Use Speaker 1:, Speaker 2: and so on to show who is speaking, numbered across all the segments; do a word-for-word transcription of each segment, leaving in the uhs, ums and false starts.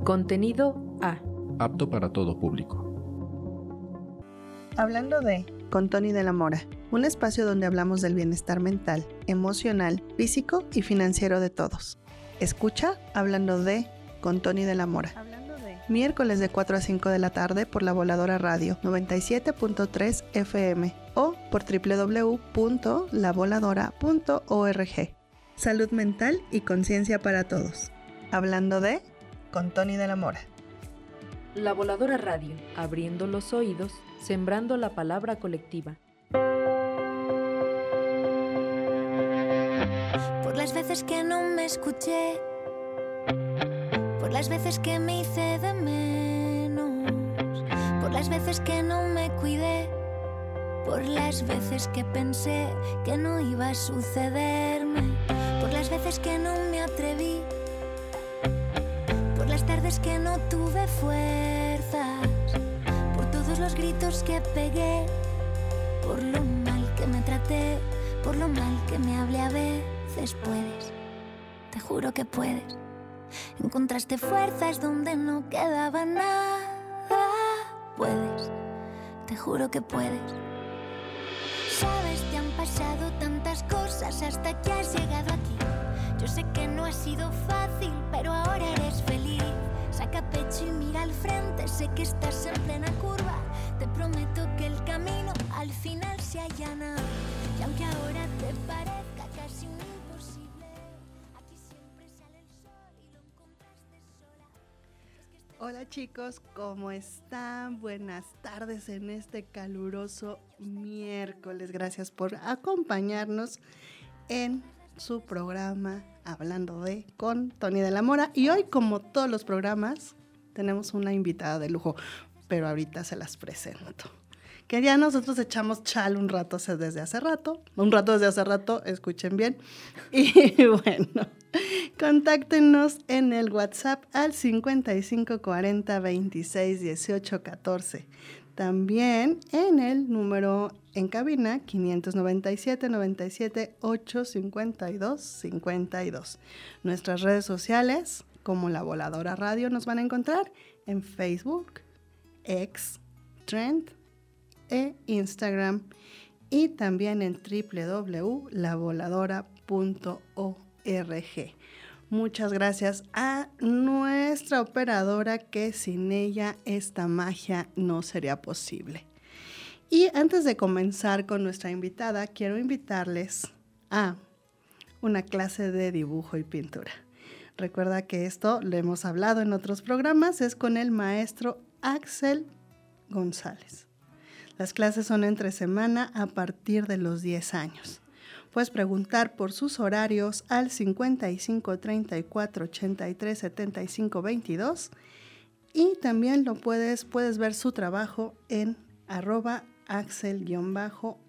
Speaker 1: Contenido A.
Speaker 2: Apto para todo público.
Speaker 3: Hablando de con Tony de la Mora, un espacio donde hablamos del bienestar mental, emocional, físico y financiero de todos. Escucha Hablando de con Tony de la Mora. Hablando de miércoles de cuatro a cinco de la tarde por La Voladora Radio noventa y siete punto tres F M o por doble u doble u doble u punto la voladora punto org. Salud mental y conciencia para todos. Hablando de con Tony de la Mora.
Speaker 1: La Voladora Radio, abriendo los oídos, sembrando la palabra colectiva.
Speaker 4: Por las veces que no me escuché, por las veces que me hice de menos, por las veces que no me cuidé, por las veces que pensé que no iba a sucederme, por las veces que no me atreví, por las tardes que no tuve fuerzas, por todos los gritos que pegué, por lo mal que me traté, por lo mal que me hablé. A veces puedes, te juro que puedes. Encontraste fuerzas donde no quedaba nada. Puedes, te juro que puedes. Sabes, te han pasado tantas cosas hasta que has llegado aquí. Yo sé que no ha sido fácil, pero ahora eres feliz. Saca pecho y mira al frente, sé que estás en plena curva. Te prometo que el camino al final se allana. Y aunque ahora te parezca casi un imposible, aquí siempre sale el sol y lo encontraste sola. Es que
Speaker 3: Hola chicos, ¿cómo están? Buenas tardes en este caluroso miércoles. Gracias por acompañarnos en su programa Hablando de con Tony de la Mora. Y hoy, como todos los programas, tenemos una invitada de lujo, pero ahorita se las presento. Que ya nosotros echamos chal un rato desde hace rato, un rato desde hace rato, escuchen bien. Y bueno, contáctenos en el WhatsApp al cincuenta y cinco cuarenta veintiséis dieciocho catorce. También en el número en cabina quinientos noventa y siete noventa y siete ocho cincuenta y dos cincuenta y dos. Nuestras redes sociales, como La Voladora Radio, nos van a encontrar en Facebook, X, Trend e Instagram, y también en doble u doble u doble u punto la voladora punto org. Muchas gracias a nuestra operadora, que sin ella esta magia no sería posible. Y antes de comenzar con nuestra invitada, quiero invitarles a una clase de dibujo y pintura. Recuerda que esto lo hemos hablado en otros programas, es con el maestro Axel González. Las clases son entre semana a partir de los diez años. Puedes preguntar por sus horarios al cincuenta y cinco treinta y cuatro ochenta y tres setenta y cinco veintidós, y también lo puedes, puedes ver su trabajo en arroba axel-atl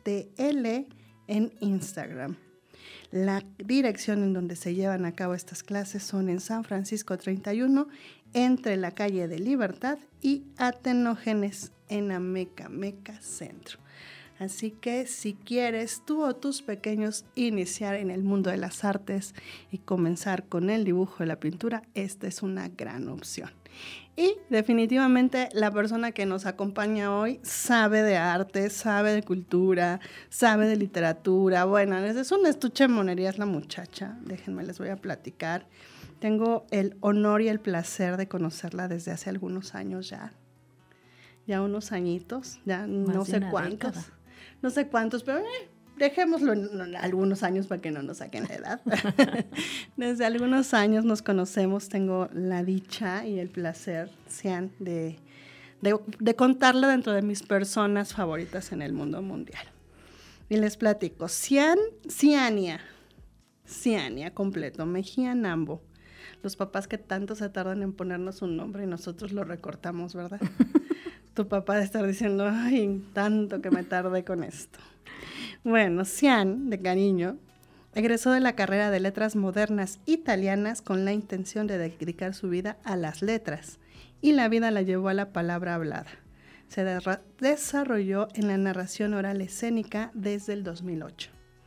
Speaker 3: en Instagram. La dirección en donde se llevan a cabo estas clases son en San Francisco treinta y uno, entre la calle de Libertad y Atenógenes en Ameca Meca Centro. Así que si quieres tú o tus pequeños iniciar en el mundo de las artes y comenzar con el dibujo y la pintura, esta es una gran opción. Y definitivamente la persona que nos acompaña hoy sabe de arte, sabe de cultura, sabe de literatura. Bueno, es un estuche de monerías la muchacha, déjenme, les voy a platicar. Tengo el honor y el placer de conocerla desde hace algunos años ya. Ya unos añitos, ya
Speaker 1: Más
Speaker 3: no
Speaker 1: de
Speaker 3: sé
Speaker 1: una
Speaker 3: cuántos.
Speaker 1: década.
Speaker 3: No sé cuántos, pero eh, dejémoslo en, en algunos años para que no nos saquen la edad. Desde algunos años nos conocemos, tengo la dicha y el placer, Cian, de, de, de contarla dentro de mis personas favoritas en el mundo mundial. Y les platico, Cian, Ciania, Ciania completo, Mejía Nambo. Los papás que tanto se tardan en ponernos un nombre y nosotros lo recortamos, ¿verdad? Tu papá debe estar diciendo, ay, tanto que me tardé con esto. Bueno, Cian, de cariño, egresó de la carrera de Letras Modernas Italianas con la intención de dedicar su vida a las letras, y la vida la llevó a la palabra hablada. Se de- desarrolló en la narración oral escénica desde el dos mil ocho.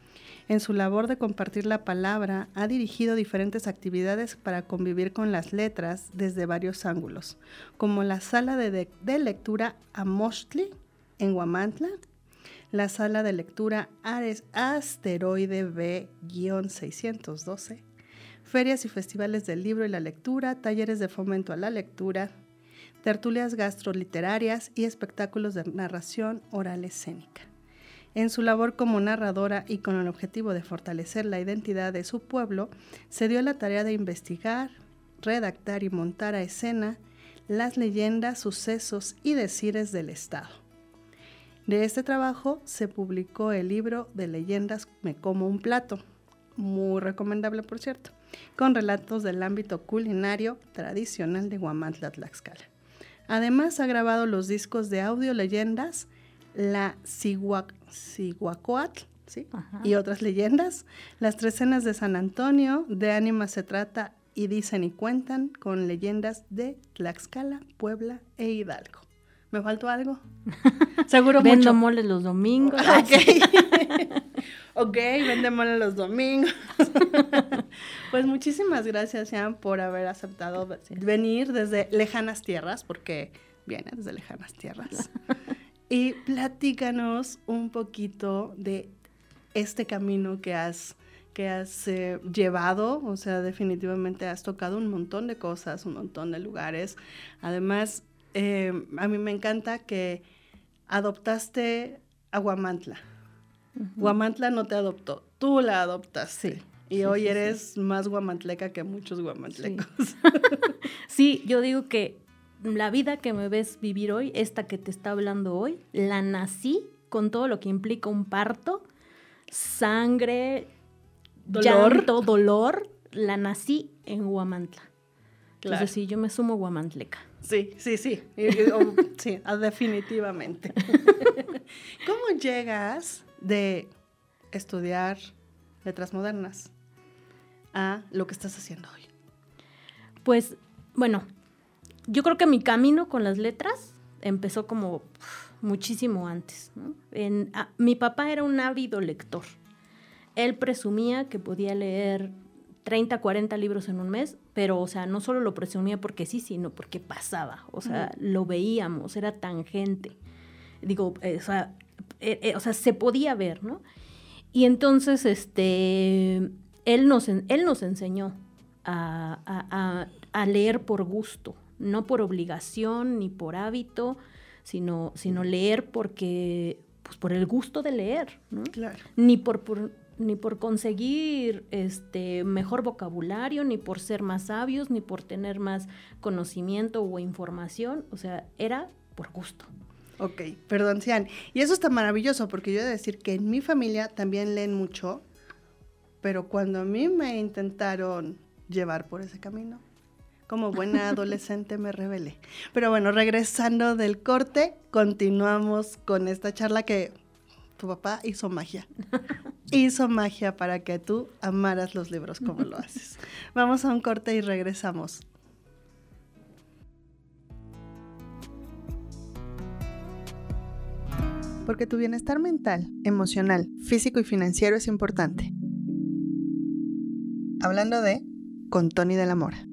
Speaker 3: En su labor de compartir la palabra, ha dirigido diferentes actividades para convivir con las letras desde varios ángulos, como la sala de, de, de lectura Amoxtli en Huamantla, la sala de lectura Ares, Asteroide B seiscientos doce, ferias y festivales del libro y la lectura, talleres de fomento a la lectura, tertulias gastroliterarias y espectáculos de narración oral escénica. En su labor como narradora y con el objetivo de fortalecer la identidad de su pueblo, se dio la tarea de investigar, redactar y montar a escena las leyendas, sucesos y decires del Estado. De este trabajo se publicó el libro de leyendas Me como un plato, muy recomendable por cierto, con relatos del ámbito culinario tradicional de Huamantla, Tlaxcala. Además ha grabado los discos de audio leyendas La Cihuacóatl, ¿sí? Y otras leyendas, Las Trecenas de San Antonio, De Ánimas se trata y Dicen y Cuentan, con leyendas de Tlaxcala, Puebla e Hidalgo. ¿Me faltó algo? Seguro mucho.
Speaker 5: Vendo mole los domingos.
Speaker 3: Ok, ok, vende mole los domingos. Pues muchísimas gracias, Sean, por haber aceptado venir desde lejanas tierras, porque viene desde lejanas tierras. Y platícanos un poquito de este camino que has, que has eh, llevado. O sea, definitivamente has tocado un montón de cosas, un montón de lugares. Además, Eh, a mí me encanta que adoptaste a Huamantla. Uh-huh. Huamantla no te adoptó, tú la adoptaste. Sí, y sí, hoy sí, eres sí. más guamantleca que muchos guamantlecos.
Speaker 5: Sí. Sí, yo digo que la vida que me ves vivir hoy, esta que te está hablando hoy, la nací con todo lo que implica un parto, sangre, dolor, llanto, dolor, la nací en Huamantla. Claro. Entonces sí, yo me sumo guamantleca.
Speaker 3: Sí, sí, sí, o, sí, definitivamente. ¿Cómo llegas de estudiar letras modernas a lo que estás haciendo hoy?
Speaker 5: Pues, bueno, yo creo que mi camino con las letras empezó como uf, muchísimo antes, ¿no? En, a, mi papá era un ávido lector. Él presumía que podía leer treinta, cuarenta libros en un mes, pero, o sea, no solo lo presumía porque sí, sino porque pasaba, o sea, uh-huh. lo veíamos, era tangente. Digo, eh, o sea, eh, eh, o sea, se podía ver, ¿no? Y entonces, este, él nos, él nos enseñó a, a, a, a leer por gusto, no por obligación ni por hábito, sino, sino leer porque, pues, por el gusto de leer, ¿no?
Speaker 3: Claro.
Speaker 5: Ni por, por ni por conseguir este mejor vocabulario, ni por ser más sabios, ni por tener más conocimiento o información, o sea, era por gusto.
Speaker 3: Ok, perdón, Cian. Y eso está maravilloso, porque yo he de decir que en mi familia también leen mucho, pero cuando a mí me intentaron llevar por ese camino, como buena adolescente me rebelé. Pero bueno, regresando del corte, continuamos con esta charla que tu papá hizo magia. Hizo magia para que tú amaras los libros como lo haces. Vamos a un corte y regresamos. Porque tu bienestar mental, emocional, físico y financiero es importante. Hablando de con Tony de la Mora.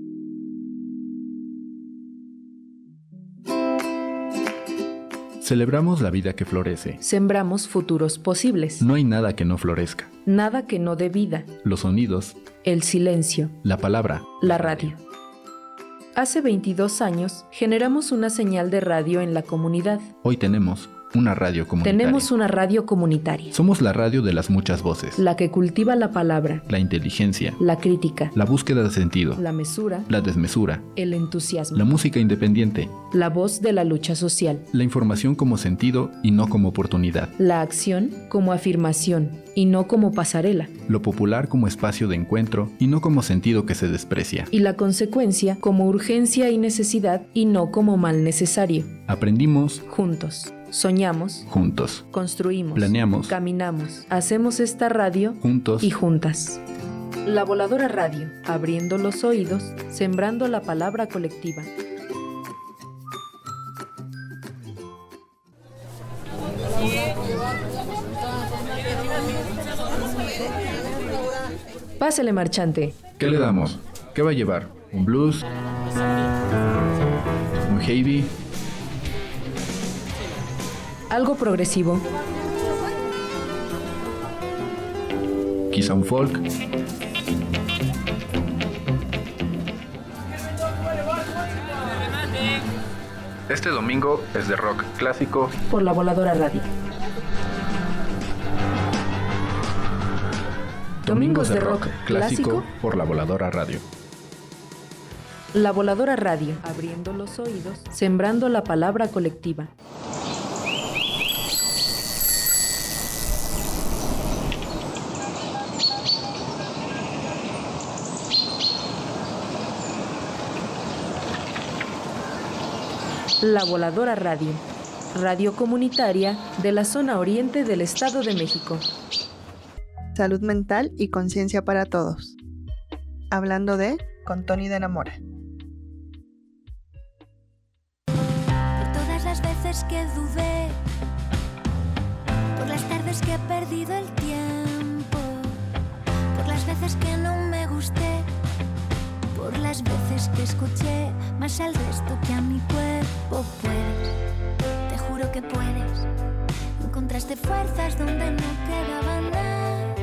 Speaker 2: Celebramos la vida que florece.
Speaker 1: Sembramos futuros posibles.
Speaker 2: No hay nada que no florezca.
Speaker 1: Nada que no dé vida.
Speaker 2: Los sonidos.
Speaker 1: El silencio.
Speaker 2: La palabra.
Speaker 1: La radio. Hace veintidós años generamos una señal de radio en la comunidad.
Speaker 2: Hoy tenemos una radio comunitaria.
Speaker 1: Tenemos una radio comunitaria.
Speaker 2: Somos la radio de las muchas voces.
Speaker 1: La que cultiva la palabra.
Speaker 2: La inteligencia.
Speaker 1: La crítica.
Speaker 2: La búsqueda de sentido.
Speaker 1: La mesura.
Speaker 2: La desmesura.
Speaker 1: El entusiasmo.
Speaker 2: La música independiente.
Speaker 1: La voz de la lucha social.
Speaker 2: La información como sentido y no como oportunidad.
Speaker 1: La acción como afirmación y no como pasarela.
Speaker 2: Lo popular como espacio de encuentro y no como sentido que se desprecia.
Speaker 1: Y la consecuencia como urgencia y necesidad y no como mal necesario.
Speaker 2: Aprendimos
Speaker 1: juntos. Soñamos
Speaker 2: juntos.
Speaker 1: Construimos.
Speaker 2: Planeamos.
Speaker 1: Caminamos. Hacemos esta radio
Speaker 2: juntos
Speaker 1: y juntas. La Voladora Radio, abriendo los oídos, sembrando la palabra colectiva. Pásele, marchante.
Speaker 2: ¿Qué le damos? ¿Qué va a llevar? ¿Un blues? ¿Un heavy?
Speaker 1: Algo progresivo.
Speaker 2: ¿Quizá un folk? Este domingo es de rock clásico
Speaker 1: Por La Voladora Radio.
Speaker 2: Domingos de rock clásico por La Voladora Radio.
Speaker 1: La Voladora Radio, abriendo los oídos, sembrando la palabra colectiva. La Voladora Radio, radio comunitaria de la zona oriente del Estado de México.
Speaker 3: Salud mental y conciencia para todos. Hablando de con Tony de Namora.
Speaker 4: Por todas las veces que dudé, por las tardes que he perdido el tiempo, por las veces que no me gusté, por las veces que escuché más al resto que a mi cuerpo. Puedes, te juro que puedes. Encontraste fuerzas donde no quedaba nada.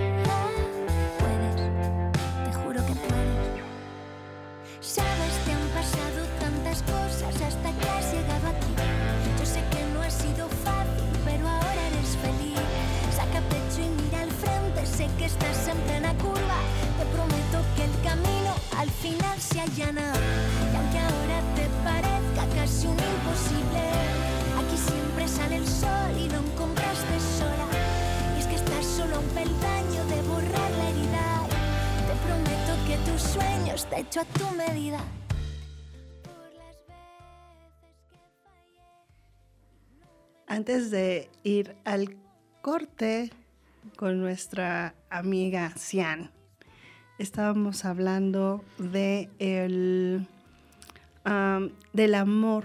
Speaker 4: Puedes, te juro que puedes. Sabes, te han pasado tantas cosas hasta que has llegado aquí. Yo sé que no ha sido fácil, pero ahora eres feliz. Saca pecho y mira al frente, sé que estás en plena curva. Te prometo que el camino al final se allana. Y aunque ahora te parezca casi un imposible, aquí siempre sale el sol y no encontraste sola. Y es que estás solo a un peldaño de borrar la herida. Te prometo que tus sueños te echo a tu medida. Por las veces que fallé.
Speaker 3: Antes de ir al corte con nuestra amiga Cian, estábamos hablando de el, um, del amor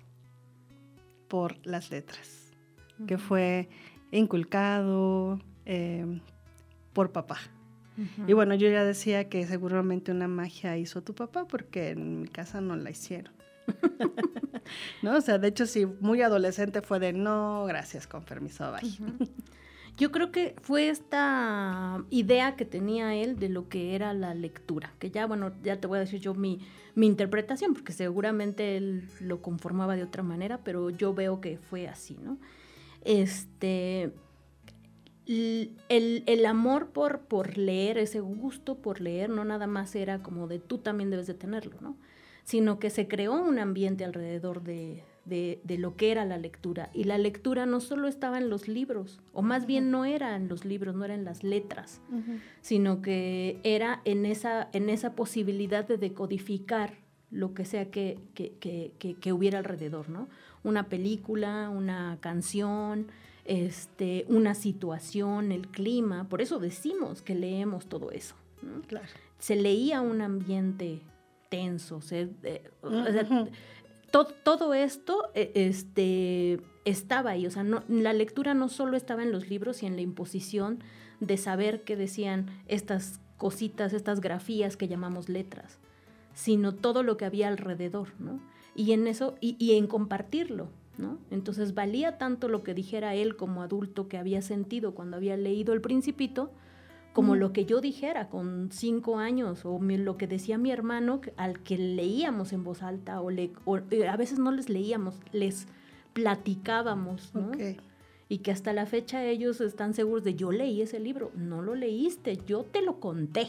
Speaker 3: por las letras, uh-huh. que fue inculcado eh, por papá. Uh-huh. Y bueno, yo ya decía que seguramente una magia hizo tu papá, porque en mi casa no la hicieron. ¿No? O sea, de hecho, sí, muy adolescente fue de no, gracias, con permiso, bye.
Speaker 5: Uh-huh. Yo creo que fue esta idea que tenía él de lo que era la lectura, que ya, bueno, ya te voy a decir yo mi, mi interpretación, porque seguramente él lo conformaba de otra manera, pero yo veo que fue así, ¿no? Este, el, el amor por, por leer, ese gusto por leer, no nada más era como de tú también debes de tenerlo, ¿no? Sino que se creó un ambiente alrededor de... De, de lo que era la lectura. Y la lectura no solo estaba en los libros, o más uh-huh. bien no era en los libros, no era en las letras, uh-huh. sino que era en esa, en esa posibilidad de decodificar lo que sea que, que, que, que, que hubiera alrededor, ¿no? Una película, una canción, este, una situación, el clima. Por eso decimos que leemos todo eso, ¿no? Claro. Se leía un ambiente tenso, se, eh, uh-huh. o sea, Todo, todo esto este, estaba ahí, o sea, no, la lectura no solo estaba en los libros y en la imposición de saber qué decían estas cositas, estas grafías que llamamos letras, sino todo lo que había alrededor, ¿no? Y en eso, y, y en compartirlo, ¿no? Entonces valía tanto lo que dijera él como adulto que había sentido cuando había leído El Principito, como mm. lo que yo dijera con cinco años, o mi, lo que decía mi hermano, al que leíamos en voz alta, o, le, o eh, a veces no les leíamos, les platicábamos, ¿no? Okay. Y que hasta la fecha ellos están seguros de, yo leí ese libro. No lo leíste, yo te lo conté.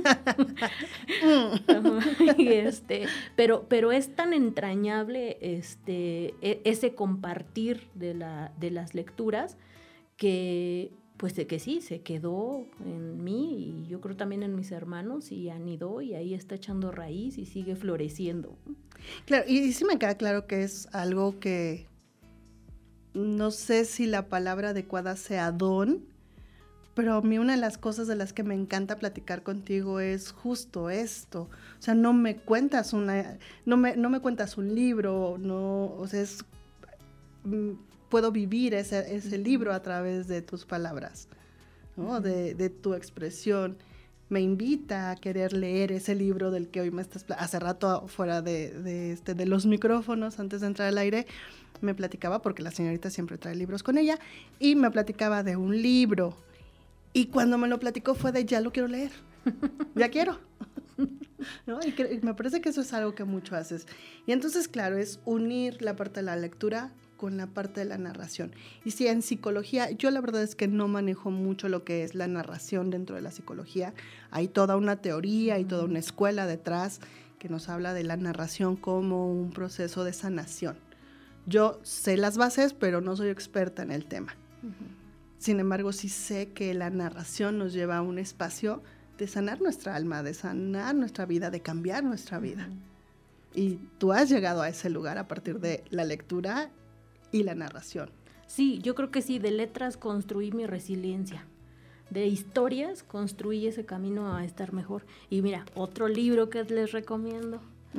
Speaker 5: y este, pero, pero es tan entrañable este, ese compartir de, la, de las lecturas que... pues de que sí, se quedó en mí y yo creo también en mis hermanos y anidó y ahí está echando raíz y sigue floreciendo.
Speaker 3: Claro, y, y sí me queda claro que es algo que no sé si la palabra adecuada sea don, pero a mí una de las cosas de las que me encanta platicar contigo es justo esto. O sea, no me cuentas una, no me, no me cuentas un libro, no, o sea, es... puedo vivir ese, ese libro a través de tus palabras, ¿no? de, de tu expresión. me invita a querer leer ese libro del que hoy me estás, hace rato fuera de, de, este, de los micrófonos, antes de entrar al aire, me platicaba, porque la señorita siempre trae libros con ella, y me platicaba de un libro, y cuando me lo platicó fue de, ya lo quiero leer, ya quiero. ¿No? Y, que, y me parece que eso es algo que mucho haces. Y entonces, claro, es unir la parte de la lectura con la parte de la narración. Y sí, en psicología, yo la verdad es que no manejo mucho lo que es la narración dentro de la psicología. Hay toda una teoría y toda una escuela detrás que nos habla de la narración como un proceso de sanación. Yo sé las bases, pero no soy experta en el tema. Uh-huh. Sin embargo, sí sé que la narración nos lleva a un espacio de sanar nuestra alma, de sanar nuestra vida, de cambiar nuestra vida. Uh-huh. Y tú has llegado a ese lugar a partir de la lectura y la narración.
Speaker 5: Sí, yo creo que sí, de letras construí mi resiliencia. De historias construí ese camino a estar mejor. Y mira, otro libro que les recomiendo,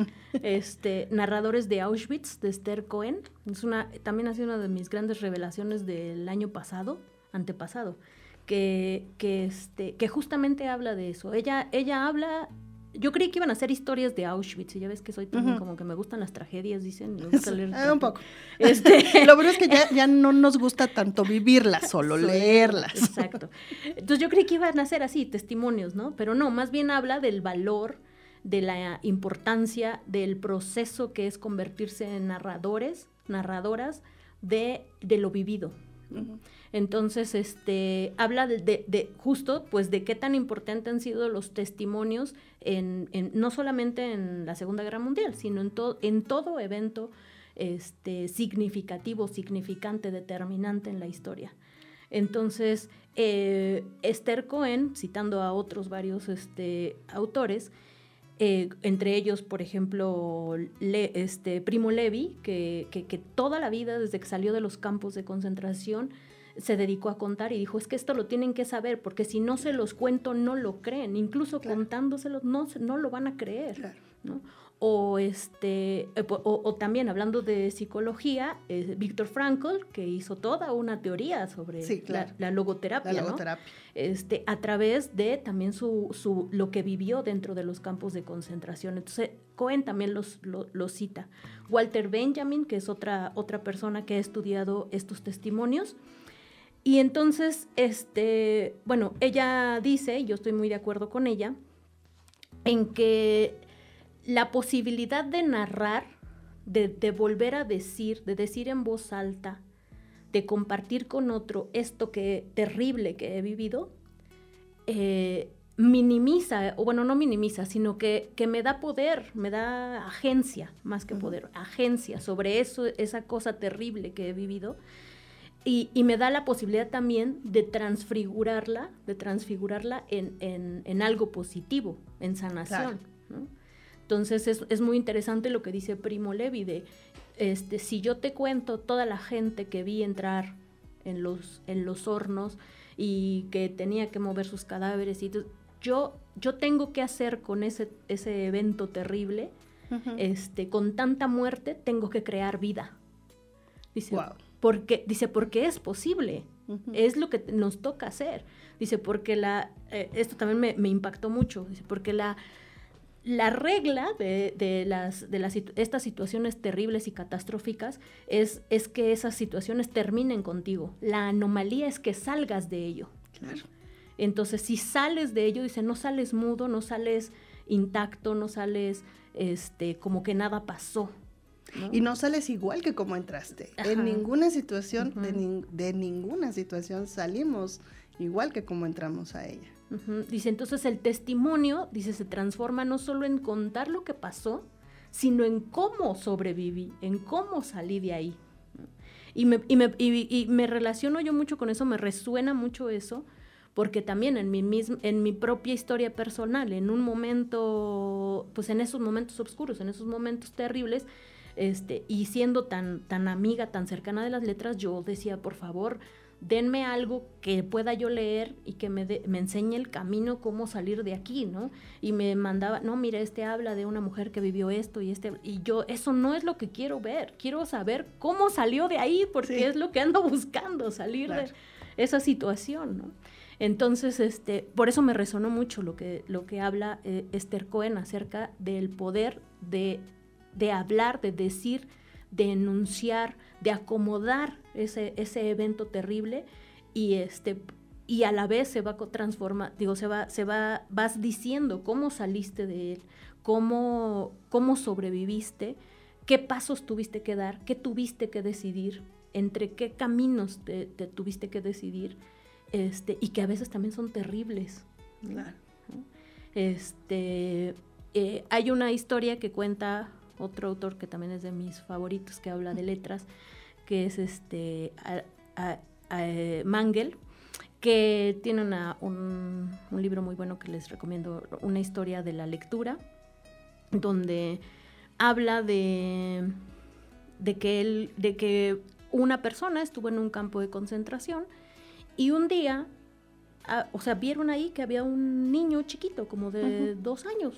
Speaker 5: este, Narradores de Auschwitz, de Esther Cohen. Es una, también ha sido una de mis grandes revelaciones del año pasado, antepasado. Que, que, este, que justamente habla de eso. Ella, ella habla, yo creí que iban a ser historias de Auschwitz, y ya ves que soy también uh-huh. como que me gustan las tragedias, dicen. Me gusta leer
Speaker 3: ah, un poco. Este... Lo bueno es que ya, ya no nos gusta tanto vivirlas, solo sí, leerlas.
Speaker 5: Exacto. Entonces yo creí que iban a ser así, testimonios, ¿no? Pero no, más bien habla del valor, de la importancia, del proceso que es convertirse en narradores, narradoras de, de lo vivido. Uh-huh. Entonces, este, habla de, de, de justo, pues, de qué tan importantes han sido los testimonios, en, en, no solamente en la Segunda Guerra Mundial, sino en, to, en todo evento este, significativo, significante, determinante en la historia. Entonces, eh, Esther Cohen, citando a otros varios este, autores, eh, entre ellos, por ejemplo, Le, este, Primo Levi, que, que, que toda la vida, desde que salió de los campos de concentración, se dedicó a contar y dijo, es que esto lo tienen que saber, porque si no se los cuento no lo creen, incluso claro. contándoselos no, no lo van a creer, claro. ¿no? O, este, o, o también hablando de psicología, eh, Viktor Frankl, que hizo toda una teoría sobre
Speaker 3: sí, claro.
Speaker 5: la, la logoterapia,
Speaker 3: la logoterapia.
Speaker 5: ¿no? Este, a través de también su, su, lo que vivió dentro de los campos de concentración. Entonces, Cohen también los, lo, los cita. Walter Benjamin, que es otra, otra persona que ha estudiado estos testimonios. Y entonces, este, bueno, ella dice, y yo estoy muy de acuerdo con ella, en que la posibilidad de narrar, de, de volver a decir, de decir en voz alta, de compartir con otro esto que terrible que he vivido, eh, minimiza, o bueno, no minimiza, sino que, que me da poder, me da agencia, más que poder, agencia sobre eso, esa cosa terrible que he vivido. Y, y me da la posibilidad también de transfigurarla, de transfigurarla en, en, en algo positivo, en sanación, claro. ¿no? Entonces es, es muy interesante lo que dice Primo Levi de, este, si yo te cuento toda la gente que vi entrar en los, en los hornos y que tenía que mover sus cadáveres, y yo, yo tengo que hacer con ese, ese evento terrible, uh-huh. este, con tanta muerte, tengo que crear vida. Dice, wow. Porque, dice, porque es posible, uh-huh. es lo que nos toca hacer. Dice, porque la, eh, esto también me, me impactó mucho, dice, porque la, la regla de, de, las, de las, estas situaciones terribles y catastróficas es, es que esas situaciones terminen contigo. La anomalía es que salgas de ello.
Speaker 3: Claro.
Speaker 5: Entonces, si sales de ello, dice, no sales mudo, no sales intacto, no sales este, como que nada pasó. ¿no?
Speaker 3: Y no sales igual que como entraste. Ajá. En ninguna situación, uh-huh. de, ni, de ninguna situación salimos igual que como entramos a ella.
Speaker 5: Uh-huh. Dice, entonces el testimonio, dice, se transforma no solo en contar lo que pasó, sino en cómo sobreviví, en cómo salí de ahí. Y me, y me, y, y me relaciono yo mucho con eso, me resuena mucho eso, porque también en mi, misma, en mi propia historia personal, en un momento, pues en esos momentos oscuros, en esos momentos terribles, Este, y siendo tan, tan amiga, tan cercana de las letras, yo decía, por favor, denme algo que pueda yo leer y que me, de, me enseñe el camino, cómo salir de aquí, ¿no? Y me mandaba, no, mira, este habla de una mujer que vivió esto y este, y yo, eso no es lo que quiero ver, quiero saber cómo salió de ahí, porque sí. es lo que ando buscando, salir claro. de esa situación, ¿no? Entonces, este, por eso me resonó mucho lo que, lo que habla eh, Esther Cohen acerca del poder de, de hablar, de decir, de enunciar, de acomodar ese, ese evento terrible y este y a la vez se va transformar, digo, se va, se va, vas diciendo cómo saliste de él, cómo, cómo sobreviviste, qué pasos tuviste que dar, qué tuviste que decidir, entre qué caminos te, te tuviste que decidir, este, y que a veces también son terribles.
Speaker 3: Claro.
Speaker 5: Este, eh, hay una historia que cuenta otro autor que también es de mis favoritos, que habla de letras, que es este a, a, a, Mangel, que tiene una, un, un libro muy bueno que les recomiendo, Una historia de la lectura, donde habla de, de, que él, de que una persona estuvo en un campo de concentración y un día, a, o sea, vieron ahí que había un niño chiquito, como de uh-huh. dos años.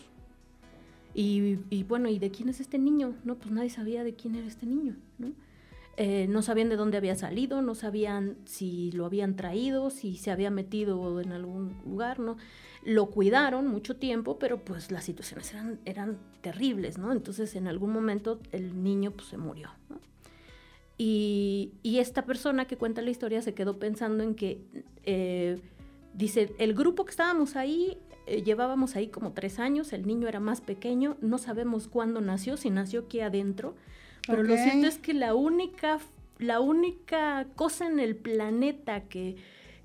Speaker 5: Y, y bueno, ¿y de quién es este niño? No, pues nadie sabía de quién era este niño, ¿no? Eh, no sabían de dónde había salido, no sabían si lo habían traído, si se había metido en algún lugar, ¿no? Lo cuidaron mucho tiempo, pero pues las situaciones eran, eran terribles, ¿no? Entonces en algún momento el niño pues se murió, ¿no? Y, y esta persona que cuenta la historia se quedó pensando en que, eh, dice, el grupo que estábamos ahí, eh, llevábamos ahí como tres años, el niño era más pequeño, no sabemos cuándo nació, si nació aquí adentro, pero okay. Lo cierto es que la única, la única cosa en el planeta que,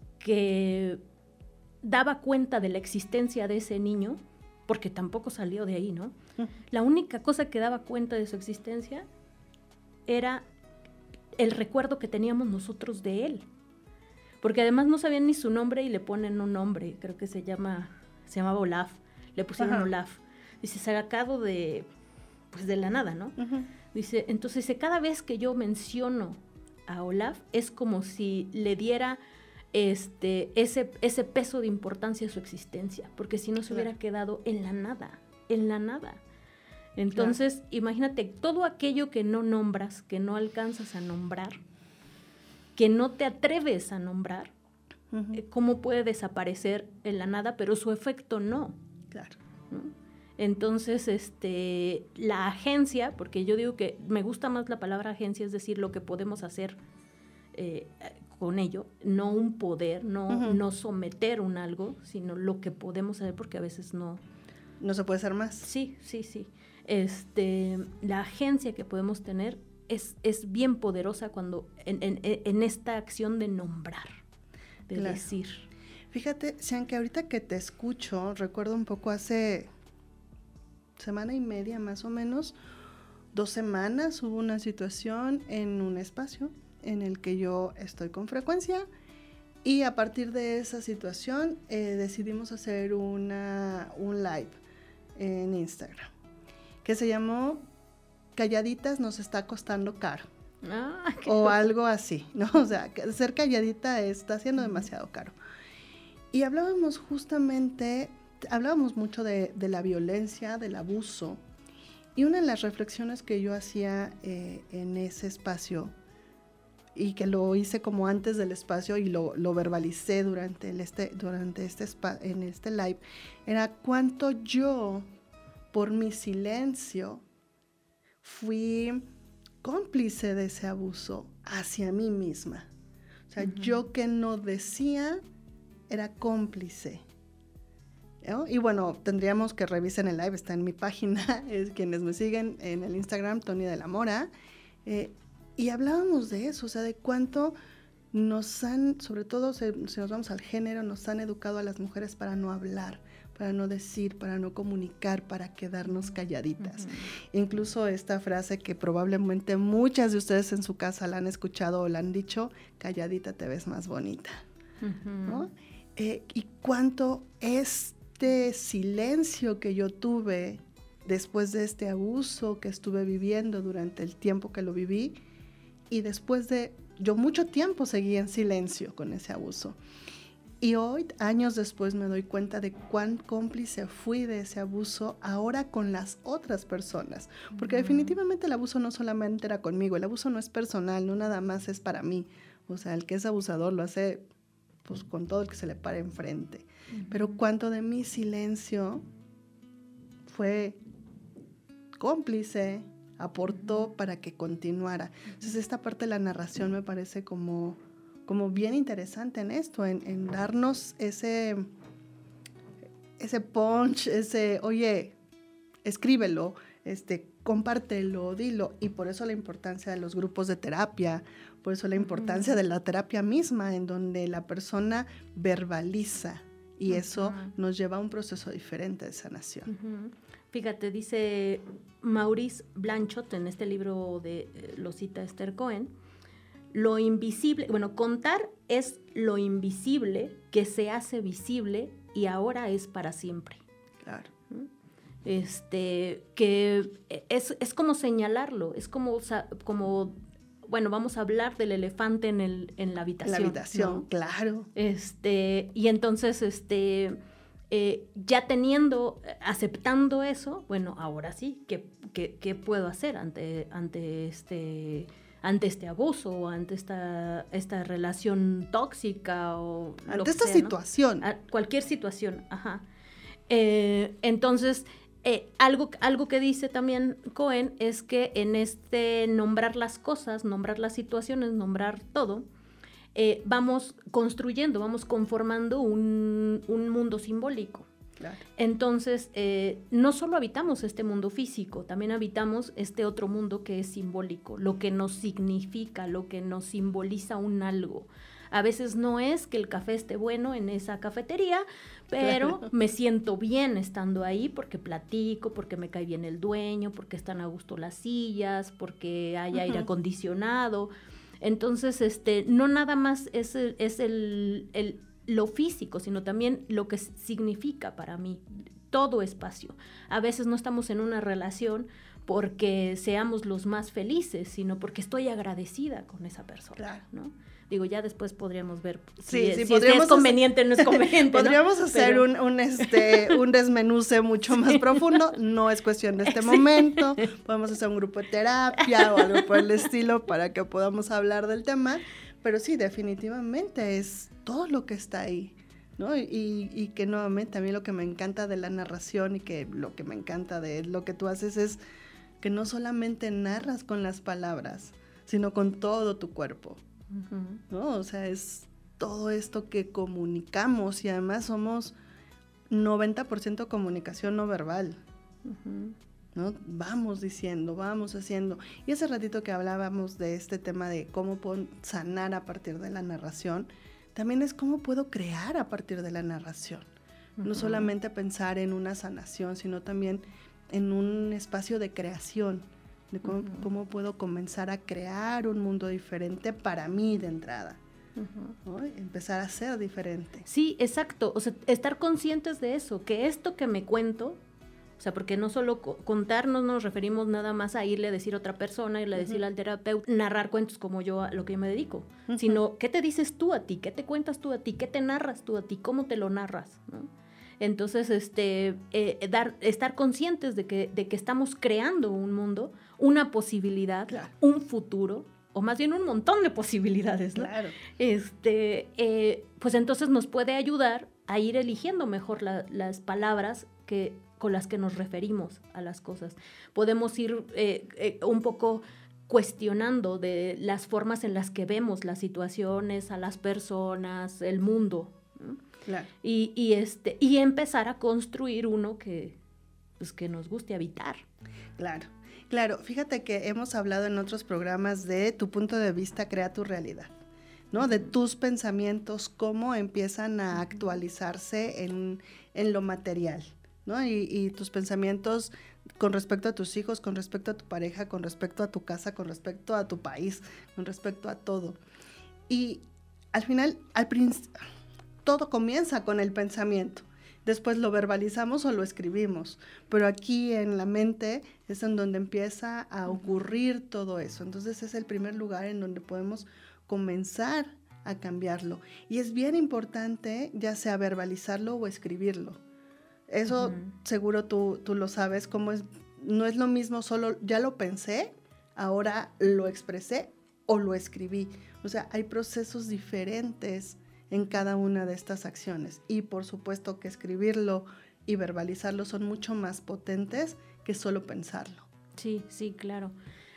Speaker 5: que daba cuenta de la existencia de ese niño, porque tampoco salió de ahí, ¿no? Uh-huh. La única cosa que daba cuenta de su existencia era el recuerdo que teníamos nosotros de él. Porque además no sabían ni su nombre y le ponen un nombre, creo que se llama, se llamaba Olaf, le pusieron Ajá. Olaf. Dice, sacado de, pues de la nada, ¿no? Uh-huh. Dice, entonces cada vez que yo menciono a Olaf es como si le diera este, ese, ese peso de importancia a su existencia, porque si no se claro. hubiera quedado en la nada, en la nada. Entonces, claro. imagínate, todo aquello que no nombras, que no alcanzas a nombrar, que no te atreves a nombrar, uh-huh. eh, ¿cómo puede desaparecer en la nada? Pero su efecto no.
Speaker 3: Claro.
Speaker 5: ¿No? Entonces, este, la agencia, porque yo digo que me gusta más la palabra agencia, es decir, lo que podemos hacer eh, con ello, no un poder, no, uh-huh. no someter un algo, sino lo que podemos hacer, porque a veces no...
Speaker 3: No se puede hacer más.
Speaker 5: Sí, sí, sí. Este, la agencia que podemos tener es, es bien poderosa cuando en, en, en esta acción de nombrar, de claro. decir.
Speaker 3: Fíjate, Sian, que ahorita que te escucho, recuerdo un poco hace semana y media más o menos, dos semanas hubo una situación en un espacio en el que yo estoy con frecuencia y a partir de esa situación eh, decidimos hacer una, un live en Instagram que se llamó Calladitas nos está costando caro.
Speaker 5: Ah,
Speaker 3: o algo así, ¿no? O sea, ser calladita está siendo demasiado caro. Y hablábamos justamente, hablábamos mucho de, de la violencia, del abuso, y una de las reflexiones que yo hacía eh, en ese espacio, y que lo hice como antes del espacio y lo, lo verbalicé durante, el este, durante este, spa, en este live, era cuánto yo, por mi silencio, fui cómplice de ese abuso hacia mí misma. O sea, uh-huh. yo que no decía, era cómplice. ¿No? Y bueno, tendríamos que revisen el live, está en mi página, es quienes me siguen en el Instagram, Tony de la Mora, eh, y hablábamos de eso, o sea, de cuánto nos han, sobre todo si, si nos vamos al género, nos han educado a las mujeres para no hablar, para no decir, para no comunicar, para quedarnos calladitas. Uh-huh. Incluso esta frase que probablemente muchas de ustedes en su casa la han escuchado o la han dicho, calladita te ves más bonita. Uh-huh. ¿No? Eh, y cuánto este silencio que yo tuve después de este abuso que estuve viviendo durante el tiempo que lo viví, y después de, yo mucho tiempo seguí en silencio con ese abuso. Y hoy, años después, me doy cuenta de cuán cómplice fui de ese abuso ahora con las otras personas. Porque uh-huh. definitivamente el abuso no solamente era conmigo, el abuso no es personal, no nada más es para mí. O sea, el que es abusador lo hace pues con todo el que se le pare enfrente. Uh-huh. Pero cuánto de mi silencio fue cómplice, aportó uh-huh. para que continuara. Uh-huh. Entonces esta parte de la narración me parece como, como bien interesante en esto, en, en darnos ese, ese punch, ese, oye, escríbelo, este, compártelo, dilo, y por eso la importancia de los grupos de terapia, por eso la importancia uh-huh. de la terapia misma, en donde la persona verbaliza, y uh-huh. eso nos lleva a un proceso diferente de sanación.
Speaker 5: Uh-huh. Fíjate, dice Maurice Blanchot en este libro de eh, lo cita Esther Cohen, lo invisible, bueno, contar es lo invisible que se hace visible y ahora es para siempre.
Speaker 3: Claro.
Speaker 5: ¿Mm? Este, que es, es como señalarlo, es como, como, bueno, vamos a hablar del elefante en, el, en la habitación.
Speaker 3: En la habitación,
Speaker 5: ¿no?
Speaker 3: Claro.
Speaker 5: Este, y entonces, este, eh, ya teniendo, aceptando eso, bueno, ahora sí, ¿qué, qué, qué puedo hacer ante, ante este... ante este abuso o ante esta, esta relación tóxica o
Speaker 3: ante
Speaker 5: lo que
Speaker 3: esta
Speaker 5: sea,
Speaker 3: situación?
Speaker 5: ¿no? A cualquier situación, ajá. Eh, entonces, eh, algo, algo que dice también Cohen es que en este nombrar las cosas, nombrar las situaciones, nombrar todo, eh, vamos construyendo, vamos conformando un, un mundo simbólico.
Speaker 3: Claro.
Speaker 5: Entonces, eh, no solo habitamos este mundo físico, también habitamos este otro mundo que es simbólico, lo que nos significa, lo que nos simboliza un algo. A veces no es que el café esté bueno en esa cafetería, pero claro. me siento bien estando ahí porque platico, porque me cae bien el dueño, porque están a gusto las sillas, porque hay uh-huh. aire acondicionado. Entonces, este, no nada más es, es el... el lo físico, sino también lo que significa para mí todo espacio. A veces no estamos en una relación porque seamos los más felices, sino porque estoy agradecida con esa persona,
Speaker 3: claro.
Speaker 5: ¿no? Digo, ya después podríamos ver
Speaker 3: sí,
Speaker 5: si,
Speaker 3: sí,
Speaker 5: si es conveniente o no es conveniente.
Speaker 3: Podríamos
Speaker 5: ¿no?
Speaker 3: hacer
Speaker 5: Pero...
Speaker 3: un, un, este, un desmenuce mucho sí. más profundo. No es cuestión de este sí. momento. Podemos hacer un grupo de terapia o algo por el estilo para que podamos hablar del tema. Pero sí, definitivamente es todo lo que está ahí, ¿no? Y, y que nuevamente a mí lo que me encanta de la narración y que lo que me encanta de lo que tú haces es que no solamente narras con las palabras, sino con todo tu cuerpo, uh-huh. ¿no? O sea, es todo esto que comunicamos y además somos noventa por ciento comunicación no verbal. Uh-huh. ¿No? Vamos diciendo, vamos haciendo. Y hace ratito que hablábamos de este tema de cómo puedo sanar a partir de la narración, también es cómo puedo crear a partir de la narración. Uh-huh. No solamente pensar en una sanación, sino también en un espacio de creación, de cómo, uh-huh. cómo puedo comenzar a crear un mundo diferente para mí de entrada. Uh-huh. ¿no? Empezar a ser diferente.
Speaker 5: Sí, exacto. O sea, estar conscientes de eso, que esto que me cuento... O sea, porque no solo co- contar, no nos referimos nada más a irle a decir a otra persona, irle a decirle uh-huh. al terapeuta, narrar cuentos como yo, a lo que yo me dedico, uh-huh. sino qué te dices tú a ti, qué te cuentas tú a ti, qué te narras tú a ti, cómo te lo narras, ¿no? Entonces, este, eh, dar, estar conscientes de que, de que estamos creando un mundo, una posibilidad,
Speaker 3: claro.
Speaker 5: un futuro, o más bien un montón de posibilidades, ¿no?
Speaker 3: Claro.
Speaker 5: Este, eh, pues entonces nos puede ayudar a ir eligiendo mejor la, las palabras que... con las que nos referimos a las cosas. Podemos ir eh, eh, un poco cuestionando de las formas en las que vemos las situaciones, a las personas, el mundo, ¿no?
Speaker 3: Claro.
Speaker 5: Y, y, este, y empezar a construir uno que, pues, que nos guste habitar.
Speaker 3: Claro, claro. Fíjate que hemos hablado en otros programas de tu punto de vista crea tu realidad, ¿no? De tus pensamientos, cómo empiezan a actualizarse en, en lo material, ¿no? Y, y tus pensamientos con respecto a tus hijos, con respecto a tu pareja, con respecto a tu casa, con respecto a tu país, con respecto a todo. Y al final, al principio, todo comienza con el pensamiento. Después lo verbalizamos o lo escribimos. Pero aquí en la mente es en donde empieza a ocurrir todo eso. Entonces es el primer lugar en donde podemos comenzar a cambiarlo. Y es bien importante ya sea verbalizarlo o escribirlo. Eso uh-huh. seguro tú, tú lo sabes, cómo es, no es lo mismo solo, ya lo pensé, ahora lo expresé o lo escribí. O sea, hay procesos diferentes en cada una de estas acciones. Y por supuesto que escribirlo y verbalizarlo son mucho más potentes que solo pensarlo.
Speaker 5: Sí, sí, claro.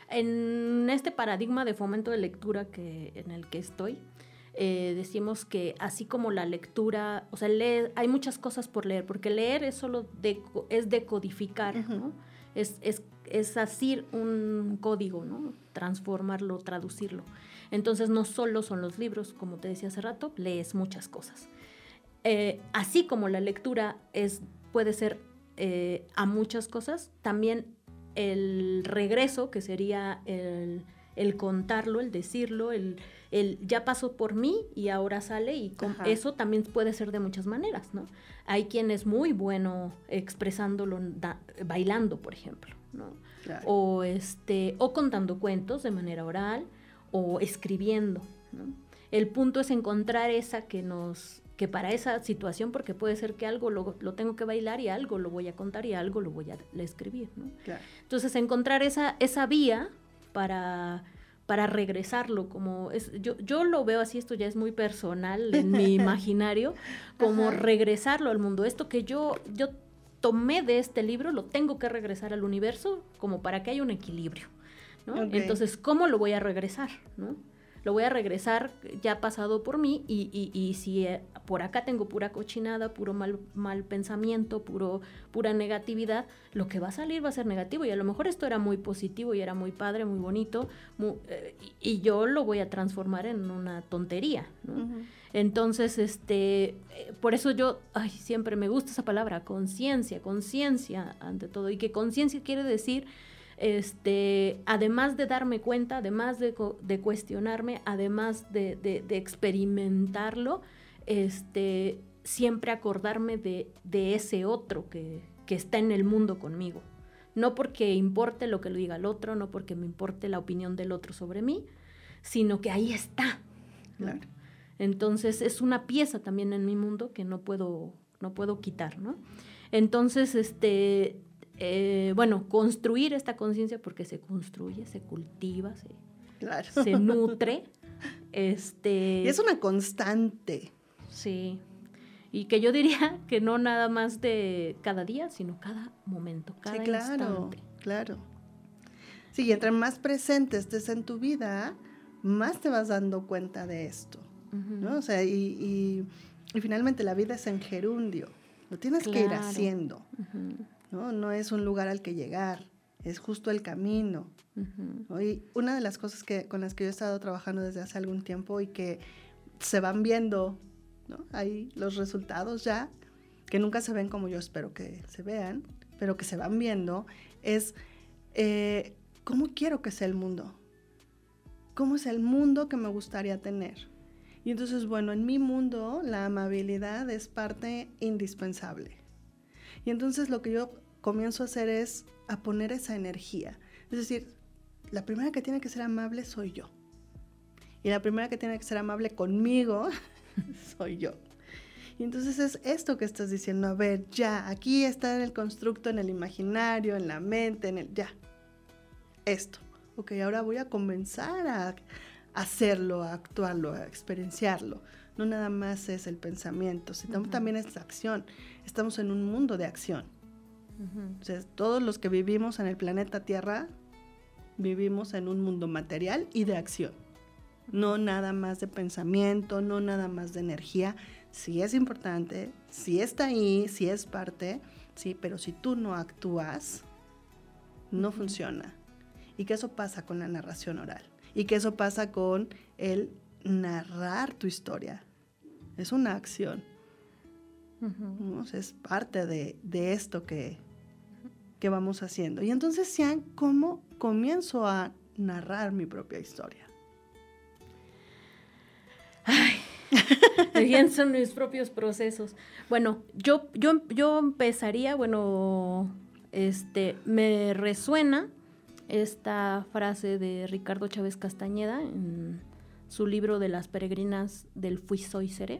Speaker 5: En este paradigma de fomento de lectura que, en el que estoy, eh, decimos que así como la lectura, o sea, leer, hay muchas cosas por leer, porque leer es solo deco, es decodificar, uh-huh. ¿no? Es, es, es asir un código, ¿no? Transformarlo, traducirlo. Entonces no solo son los libros, como te decía hace rato, lees muchas cosas. Eh, así como la lectura es, puede ser eh, a muchas cosas, también el regreso, que sería el, el contarlo, el decirlo, el, el ya pasó por mí y ahora sale, y con eso también puede ser de muchas maneras, ¿no? Hay quien es muy bueno expresándolo, da, bailando, por ejemplo, ¿no? Claro. O, este, o contando cuentos de manera oral, o escribiendo, ¿no? El punto es encontrar esa que nos... que para esa situación, porque puede ser que algo lo, lo tengo que bailar y algo lo voy a contar y algo lo voy a escribir, ¿no? Claro. Entonces, encontrar esa, esa vía para, para regresarlo, como es, yo, yo lo veo así, esto ya es muy personal en mi imaginario, como Ajá. regresarlo al mundo. Esto que yo, yo tomé de este libro, lo tengo que regresar al universo como para que haya un equilibrio, ¿no? Okay. Entonces, ¿cómo lo voy a regresar, no? Lo voy a regresar ya pasado por mí, y, y, y si eh, por acá tengo pura cochinada, puro mal, mal pensamiento, puro, pura negatividad, lo que va a salir va a ser negativo, y a lo mejor esto era muy positivo y era muy padre, muy bonito, muy, eh, y, y yo lo voy a transformar en una tontería, ¿no? Uh-huh. Entonces, este, eh, por eso yo, ay, siempre me gusta esa palabra, conciencia, conciencia ante todo, y que conciencia quiere decir... Este, además de darme cuenta, además de, de cuestionarme, además de, de, de experimentarlo, este, siempre acordarme de, de ese otro que, que está en el mundo conmigo. No porque importe lo que le diga el otro, no porque me importe la opinión del otro sobre mí, sino que ahí está, ¿no? Claro. Entonces es una pieza también en mi mundo que no puedo, no puedo quitar, ¿no? Entonces, este... Eh, bueno, construir esta conciencia, porque se construye, se cultiva, se, claro. se nutre. Este,
Speaker 3: y es una constante.
Speaker 5: Sí. Y que yo diría que no nada más de cada día, sino cada momento, cada
Speaker 3: sí, claro,
Speaker 5: instante.
Speaker 3: Claro. Sí, y entre más presente estés en tu vida, más te vas dando cuenta de esto, uh-huh. ¿no? O sea, y, y, y finalmente la vida es en gerundio. Lo tienes claro. que ir haciendo. Uh-huh. ¿No? No es un lugar al que llegar, es justo el camino. Uh-huh. ¿no? Y una de las cosas que, con las que yo he estado trabajando desde hace algún tiempo y que se van viendo, ¿no? Ahí los resultados ya, que nunca se ven como yo espero que se vean, pero que se van viendo, es eh, ¿cómo quiero que sea el mundo? ¿Cómo es el mundo que me gustaría tener? Y entonces, bueno, en mi mundo la amabilidad es parte indispensable. Y entonces lo que yo comienzo a hacer es a poner esa energía. Es decir, la primera que tiene que ser amable soy yo. Y la primera que tiene que ser amable conmigo soy yo. Y entonces es esto que estás diciendo, a ver, ya, aquí está en el constructo, en el imaginario, en la mente, en el ya. Esto. Ok, ahora voy a comenzar a hacerlo, a actuarlo, a experienciarlo. No nada más es el pensamiento, sino uh-huh. también es la acción. Estamos en un mundo de acción. Uh-huh. O sea, todos los que vivimos en el planeta Tierra vivimos en un mundo material y de acción. No nada más de pensamiento, no nada más de energía. Sí es importante, sí está ahí, sí es parte, sí, pero si tú no actúas, no uh-huh. funciona. Y que eso pasa con la narración oral. Y que eso pasa con el narrar tu historia. Es una acción. Uh-huh. ¿no? O sea, es parte de, de esto que, que vamos haciendo. Y entonces, Sian, ¿cómo comienzo a narrar mi propia historia?
Speaker 5: Ay, pienso en mis propios procesos. Bueno, yo, yo, yo empezaría, bueno, este, me resuena esta frase de Ricardo Chávez Castañeda en su libro de las peregrinas del Fui, Soy, Seré,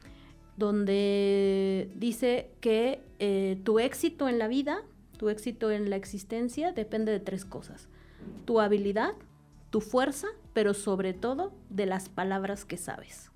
Speaker 5: donde dice que eh, tu éxito en la vida, tu éxito en la existencia depende de tres cosas: tu habilidad, tu fuerza, pero sobre todo de las palabras que sabes.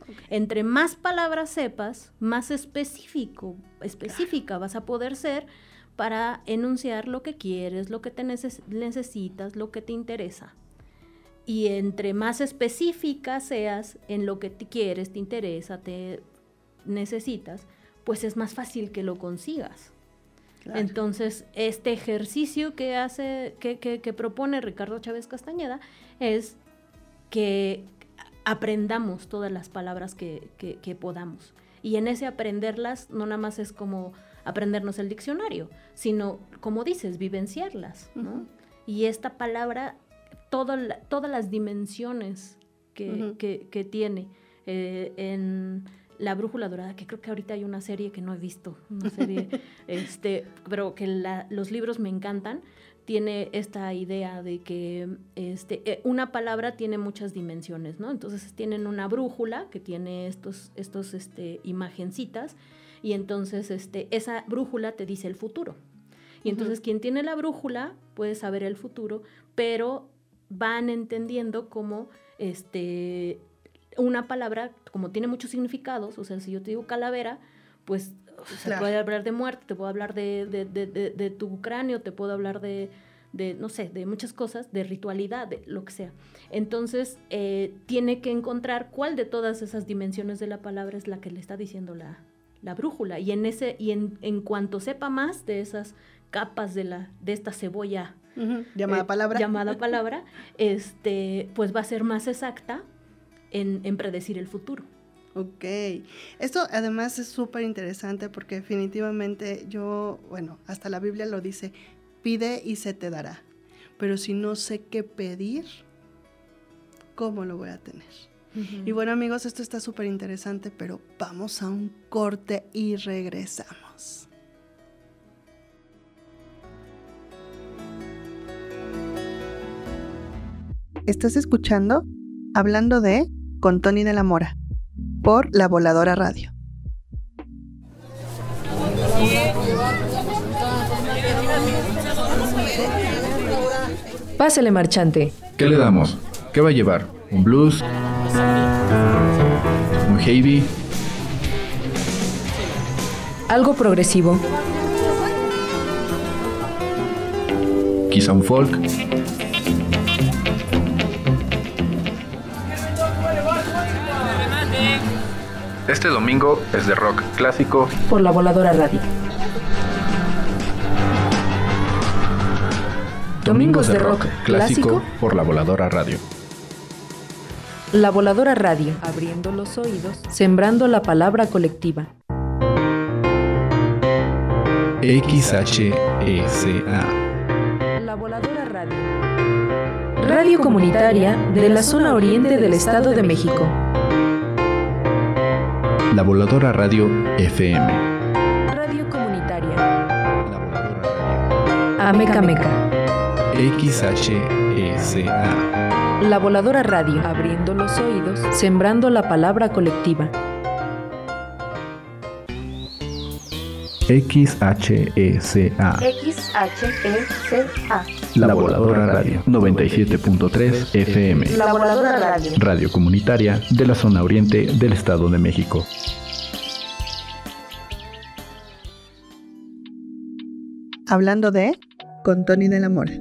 Speaker 5: Entre más palabras sepas, más específico, específica vas a poder ser para enunciar lo que quieres, lo que te neces- necesitas, lo que te interesa. Y entre más específica seas en lo que te quieres, te interesa, te necesitas, pues es más fácil que lo consigas. Claro. Entonces, este ejercicio que hace, que, que, que propone Ricardo Chávez Castañeda es que aprendamos todas las palabras que, que, que podamos. Y en ese aprenderlas no nada más es como aprendernos el diccionario, sino, como dices, vivenciarlas, ¿no? Uh-huh. Y esta palabra, todo la, todas las dimensiones que, uh-huh. que, que tiene eh, en La Brújula Dorada, que creo que ahorita hay una serie que no he visto, una serie, este, pero que la, los libros me encantan, tiene esta idea de que este, eh, una palabra tiene muchas dimensiones, ¿no? Entonces tienen una brújula que tiene estos, estos este, imagencitas, y entonces este, esa brújula te dice el futuro. Y entonces uh-huh. quien tiene la brújula puede saber el futuro, pero van entendiendo cómo este, una palabra, como tiene muchos significados, o sea, si yo te digo calavera, pues o sea, claro. te puedo hablar de muerte, te puedo hablar de, de, de, de, de tu cráneo, te puedo hablar de, de, no sé, de muchas cosas, de ritualidad, de lo que sea. Entonces, eh, tiene que encontrar cuál de todas esas dimensiones de la palabra es la que le está diciendo la, la brújula. Y en ese y en, en cuanto sepa más de esas capas de, la, de esta cebolla
Speaker 3: uh-huh. llamada eh, palabra,
Speaker 5: llamada palabra este, pues va a ser más exacta en, en predecir el futuro.
Speaker 3: Ok, esto además es súper interesante porque definitivamente yo, bueno, hasta la Biblia lo dice, pide y se te dará, pero si no sé qué pedir, ¿cómo lo voy a tener? Uh-huh. Y bueno amigos, esto está súper interesante, pero vamos a un corte y regresamos. ¿Estás escuchando? Hablando de con Tony de la Mora, por La Voladora Radio.
Speaker 1: Pásale, marchante.
Speaker 2: ¿Qué le damos? ¿Qué va a llevar? ¿Un blues? ¿Un heavy?
Speaker 1: ¿Algo progresivo?
Speaker 2: ¿Quizá un folk? Este domingo es de rock clásico
Speaker 1: por La Voladora Radio. Domingos de rock clásico
Speaker 2: por La Voladora Radio.
Speaker 1: La Voladora Radio, abriendo los oídos, sembrando la palabra colectiva.
Speaker 2: X H E C A.
Speaker 1: La Voladora Radio. Radio comunitaria de la zona oriente del Estado de México.
Speaker 2: La Voladora Radio F M.
Speaker 1: Radio comunitaria.
Speaker 2: La Voladora Radio.
Speaker 1: Ameca Meca.
Speaker 2: X H E C A.
Speaker 1: La Voladora Radio, abriendo los oídos, sembrando la palabra colectiva.
Speaker 2: X H E C A.
Speaker 1: X H E C A.
Speaker 2: La Voladora Radio noventa y siete punto tres F M.
Speaker 1: La Voladora Radio.
Speaker 2: Radio comunitaria de la zona oriente del Estado de México.
Speaker 3: Hablando de con Tony de la Mora.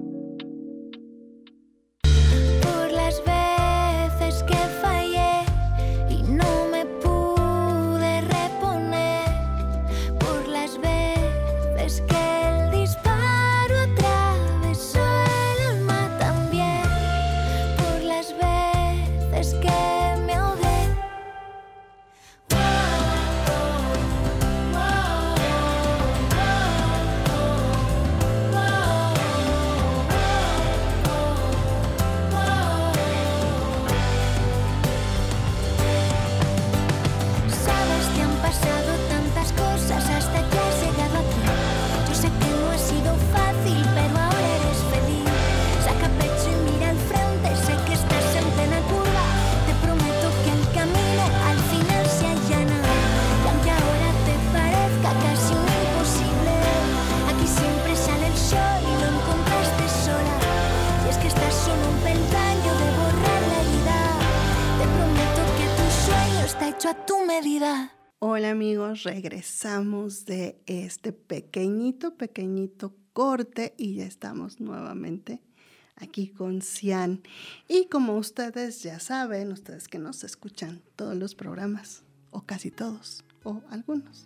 Speaker 4: hecho a tu medida.
Speaker 3: Hola amigos, regresamos de este pequeñito, pequeñito corte y ya estamos nuevamente aquí con Cian. Y como ustedes ya saben, ustedes que nos escuchan todos los programas, o casi todos, o algunos,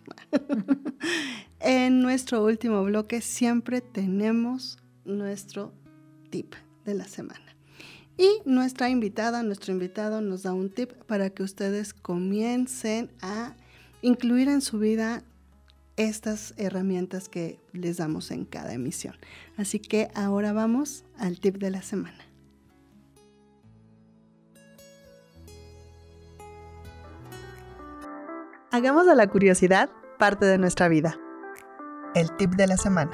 Speaker 3: en nuestro último bloque siempre tenemos nuestro tip de la semana. Y nuestra invitada, nuestro invitado nos da un tip para que ustedes comiencen a incluir en su vida estas herramientas que les damos en cada emisión. Así que ahora vamos al tip de la semana. Hagamos de la curiosidad parte de nuestra vida. El tip de la semana.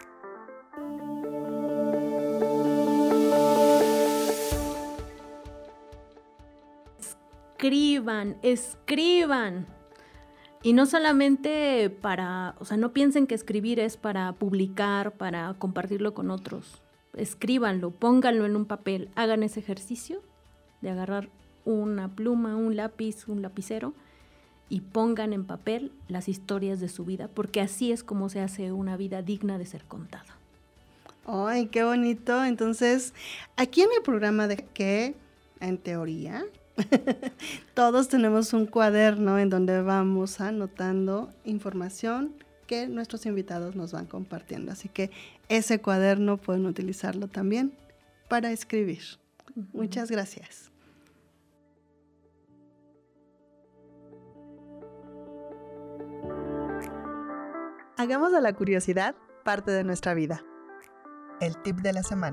Speaker 5: Escriban, escriban. Y no solamente para, o sea, no piensen que escribir es para publicar, para compartirlo con otros. Escríbanlo, pónganlo en un papel, hagan ese ejercicio de agarrar una pluma, un lápiz, un lapicero y pongan en papel las historias de su vida, porque así es como se hace una vida digna de ser contada.
Speaker 3: ¡Ay, qué bonito! Entonces, aquí en el programa de que, en teoría, todos tenemos un cuaderno en donde vamos anotando información que nuestros invitados nos van compartiendo. Así que ese cuaderno pueden utilizarlo también para escribir. Uh-huh. Muchas gracias. Hagamos de la curiosidad parte de nuestra vida. El tip de la semana.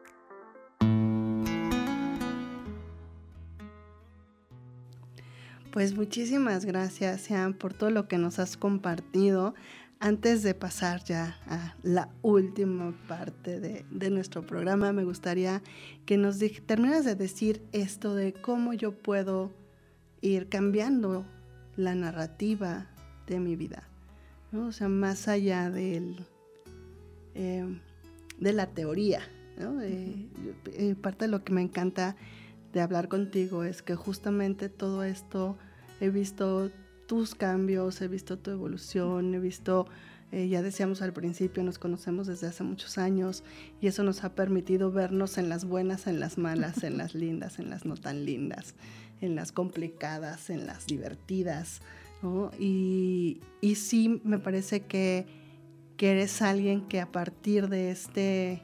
Speaker 3: Pues muchísimas gracias, Cian, por todo lo que nos has compartido. Antes de pasar ya a la última parte de, de nuestro programa, me gustaría que nos di- terminas de decir esto de cómo yo puedo ir cambiando la narrativa de mi vida, ¿no? O sea, más allá del, eh, de la teoría, ¿no? Eh, eh, parte de lo que me encanta de hablar contigo es que justamente todo esto he visto tus cambios, he visto tu evolución, he visto, eh, ya decíamos al principio, nos conocemos desde hace muchos años y eso nos ha permitido vernos en las buenas, en las malas, en las lindas, en las no tan lindas, en las complicadas, en las divertidas, ¿no? Y, y sí me parece que, que eres alguien que a partir de este,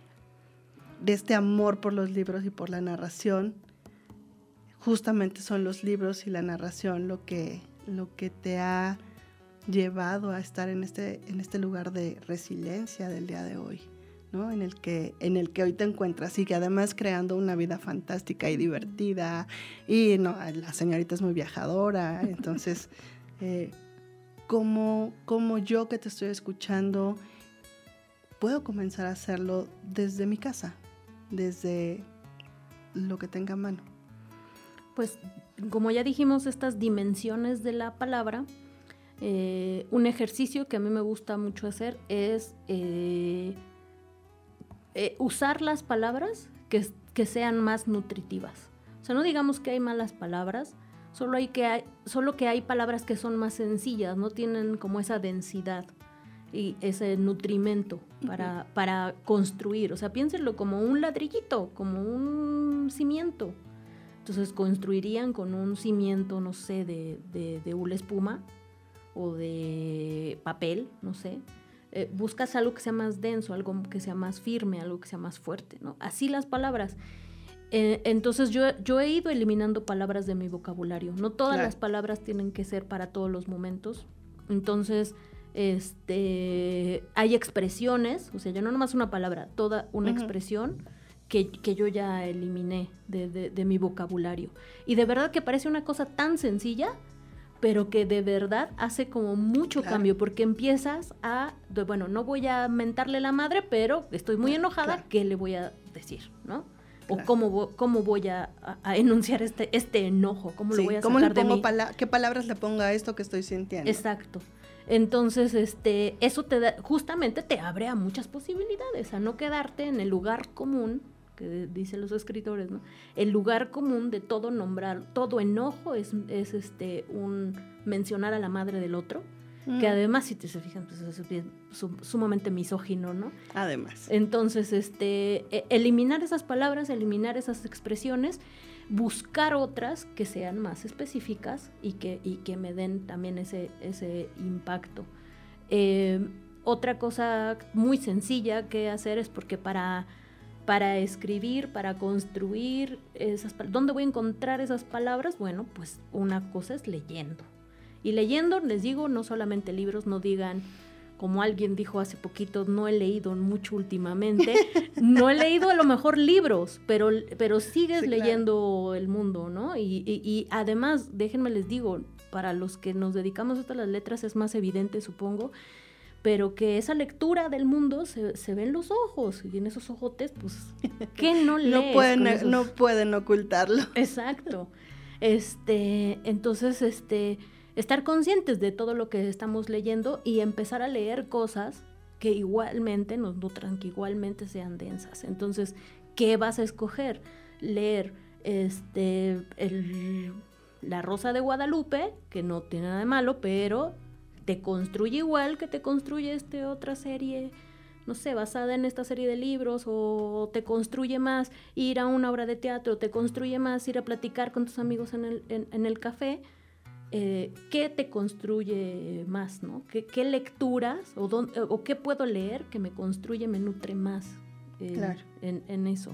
Speaker 3: de este amor por los libros y por la narración, justamente son los libros y la narración lo que, lo que te ha llevado a estar en este, en este lugar de resiliencia del día de hoy, ¿no? En el que, en el que hoy te encuentras y que además creando una vida fantástica y divertida y no, la señorita es muy viajadora, entonces eh, como, como yo que te estoy escuchando puedo comenzar a hacerlo desde mi casa, desde lo que tenga a mano.
Speaker 5: Pues como ya dijimos, estas dimensiones de la palabra, eh, un ejercicio que a mí me gusta mucho hacer es eh, eh, usar las palabras que, que sean más nutritivas. O sea, no digamos que hay malas palabras, solo, hay que hay, solo que hay palabras que son más sencillas, no tienen como esa densidad y ese nutrimento para, uh-huh. para construir. O sea, piénsenlo como un ladrillito, como un cimiento. Entonces construirían con un cimiento, no sé, de, de, de hula espuma o de papel, no sé. Eh, buscas algo que sea más denso, algo que sea más firme, algo que sea más fuerte, ¿no? Así las palabras. Eh, entonces yo, yo he ido eliminando palabras de mi vocabulario. No todas claro. las palabras tienen que ser para todos los momentos. Entonces, este, hay expresiones, o sea, ya no nomás una palabra, toda una uh-huh. expresión Que, que yo ya eliminé de, de, de mi vocabulario. Y de verdad que parece una cosa tan sencilla, pero que de verdad hace como mucho claro. cambio, porque empiezas a, de, bueno, no voy a mentarle la madre, pero estoy muy enojada, claro. ¿qué le voy a decir? ¿no? Claro. O cómo, cómo voy a, a enunciar este, este enojo, cómo sí, lo voy a
Speaker 3: ¿cómo
Speaker 5: sacar
Speaker 3: le pongo
Speaker 5: de mí?
Speaker 3: Pala- ¿Qué palabras le pongo a esto que estoy sintiendo?
Speaker 5: Exacto. Entonces, este, eso te da, justamente te abre a muchas posibilidades, a no quedarte en el lugar común que dicen los escritores, ¿no? El lugar común de todo nombrar, todo enojo es, es este un mencionar a la madre del otro, mm. que además, si te se fijan, pues es bien, sumamente misógino, ¿no?
Speaker 3: Además.
Speaker 5: Entonces, este, eliminar esas palabras, eliminar esas expresiones, buscar otras que sean más específicas y que, y que me den también ese, ese impacto. Eh, otra cosa muy sencilla que hacer es porque para... para escribir, para construir esas palabras. ¿Dónde voy a encontrar esas palabras? Bueno, pues una cosa es leyendo. Y leyendo, les digo, no solamente libros, no digan, como alguien dijo hace poquito, no he leído mucho últimamente, no he leído a lo mejor libros, pero, pero sigues sí, leyendo claro. el mundo, ¿no? Y, y, y además, déjenme les digo, para los que nos dedicamos a estas las letras es más evidente, supongo, pero que esa lectura del mundo se, se ve en los ojos, y en esos ojotes, pues, ¿qué no lees?
Speaker 3: no, pueden, esos... no pueden ocultarlo.
Speaker 5: Exacto. Este, entonces, este, estar conscientes de todo lo que estamos leyendo y empezar a leer cosas que igualmente nos nutran, que igualmente sean densas. Entonces, ¿qué vas a escoger? Leer este, el, La Rosa de Guadalupe, que no tiene nada de malo, pero... te construye igual que te construye este otra serie, no sé, basada en esta serie de libros, o te construye más ir a una obra de teatro, te construye más ir a platicar con tus amigos en el, en, en el café. Eh, ¿qué te construye más, no? ¿Qué, qué lecturas o, don, o qué puedo leer que me construye, me nutre más eh,
Speaker 3: claro.
Speaker 5: en, en eso?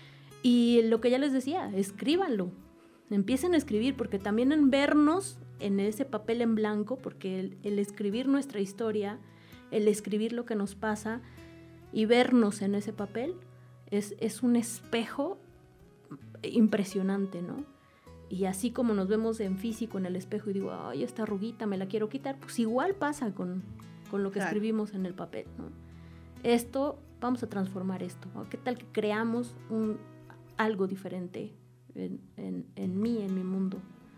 Speaker 5: Y lo que ya les decía, escríbanlo, empiecen a escribir, porque también en vernos en ese papel en blanco, porque el, el escribir nuestra historia, el escribir lo que nos pasa y vernos en ese papel es, es un espejo impresionante, ¿no? Y así como nos vemos en físico en el espejo y digo, ay, esta arruguita me la quiero quitar, pues igual pasa con, con lo que claro. escribimos en el papel, ¿no? Esto, vamos a transformar esto, ¿no? ¿Qué tal que creamos un, algo diferente en, en, en mí, en mi mundo?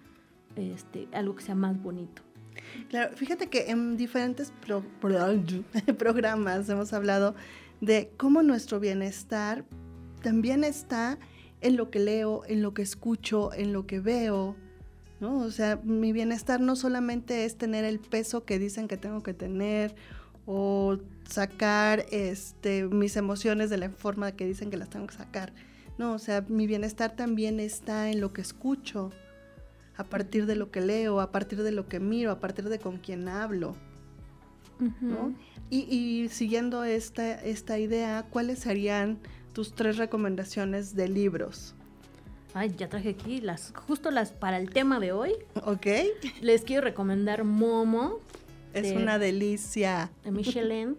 Speaker 5: Este, algo que sea más bonito.
Speaker 3: Claro, fíjate que en diferentes pro, pro, programas hemos hablado de cómo nuestro bienestar también está en lo que leo, en lo que escucho, en lo que veo, ¿no? O sea, mi bienestar no solamente es tener el peso que dicen que tengo que tener o sacar este, mis emociones de la forma que dicen que las tengo que sacar. No, o sea, mi bienestar también está en lo que escucho, a partir de lo que leo, a partir de lo que miro, a partir de con quién hablo, uh-huh. ¿no? Y, y siguiendo esta, esta idea, ¿cuáles serían tus tres recomendaciones de libros?
Speaker 5: Ay, ya traje aquí las, justo las para el tema de hoy.
Speaker 3: Ok.
Speaker 5: Les quiero recomendar Momo.
Speaker 3: Es de, una delicia.
Speaker 5: De Micheline,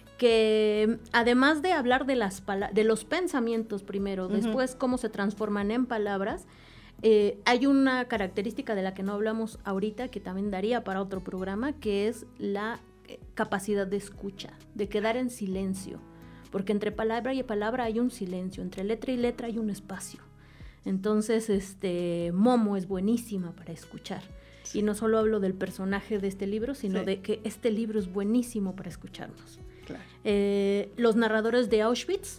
Speaker 5: que además de hablar de, las pala- de los pensamientos primero, uh-huh. después cómo se transforman en palabras, Eh, hay una característica de la que no hablamos ahorita, que también daría para otro programa, que es la eh, capacidad de escucha, de quedar en silencio, porque entre palabra y palabra hay un silencio, entre letra y letra hay un espacio. Entonces, este, Momo es buenísima para escuchar. Sí. Y no solo hablo del personaje de este libro, sino sí. de que este libro es buenísimo para escucharnos.
Speaker 3: Claro.
Speaker 5: Eh, los narradores de Auschwitz,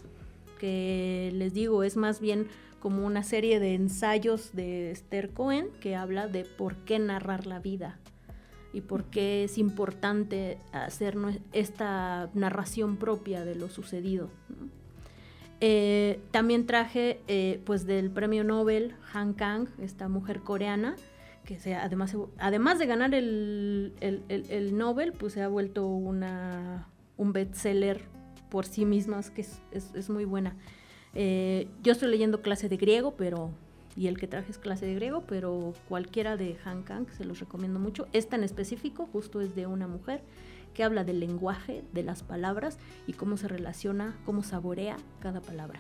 Speaker 5: que les digo, es más bien como una serie de ensayos de Esther Cohen que habla de por qué narrar la vida y por qué es importante hacer esta narración propia de lo sucedido, ¿no? Eh, también traje eh, pues del premio Nobel Han Kang, esta mujer coreana, que se, además, además de ganar el, el, el, el Nobel, pues se ha vuelto una, un bestseller por sí misma, que es, es, es muy buena. Eh, yo estoy leyendo Clase de Griego, pero y el que traje es Clase de Griego, pero cualquiera de Han Kang se los recomiendo mucho. Esta en específico justo es de una mujer que habla del lenguaje, de las palabras y cómo se relaciona, cómo saborea cada palabra.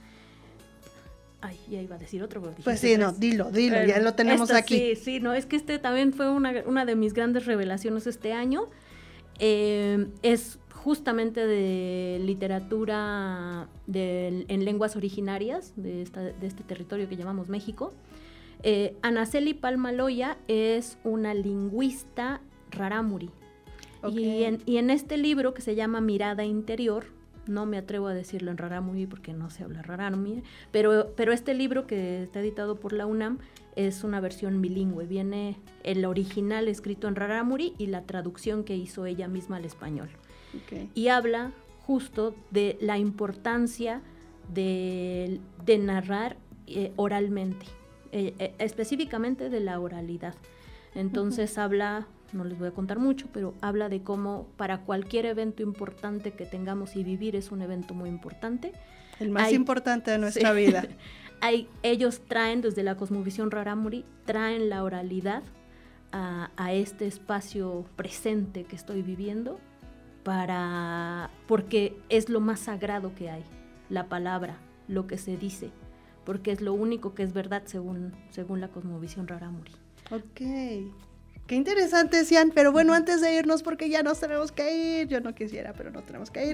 Speaker 5: Ay, ya iba a decir otro. Pero
Speaker 3: pues sí, no, dilo, dilo, pero ya lo tenemos
Speaker 5: esta,
Speaker 3: aquí.
Speaker 5: Sí, sí, no, es que este también fue una, una de mis grandes revelaciones este año. Eh, es justamente de literatura de, en lenguas originarias de, esta, de este territorio que llamamos México. Eh, Anaceli Palma Loya es una lingüista rarámuri. Okay. Y, en, y en este libro que se llama Mirada Interior, no me atrevo a decirlo en rarámuri porque no se habla rarámuri, pero, pero este libro que está editado por la UNAM es una versión bilingüe, viene el original escrito en rarámuri y la traducción que hizo ella misma al español.
Speaker 3: Okay.
Speaker 5: Y habla justo de la importancia de, de narrar eh, oralmente, eh, eh, específicamente de la oralidad. Entonces uh-huh. habla, no les voy a contar mucho, pero habla de cómo para cualquier evento importante que tengamos, y vivir es un evento muy importante.
Speaker 3: El más hay, importante de nuestra
Speaker 5: sí,
Speaker 3: vida.
Speaker 5: hay, ellos traen, desde la cosmovisión rarámuri, traen la oralidad a, a este espacio presente que estoy viviendo, para porque es lo más sagrado que hay, la palabra, lo que se dice, porque es lo único que es verdad según, según la cosmovisión rarámuri.
Speaker 3: Ok, qué interesante, Cian, pero bueno, antes de irnos, porque ya nos tenemos que ir, yo no quisiera, pero no tenemos que ir,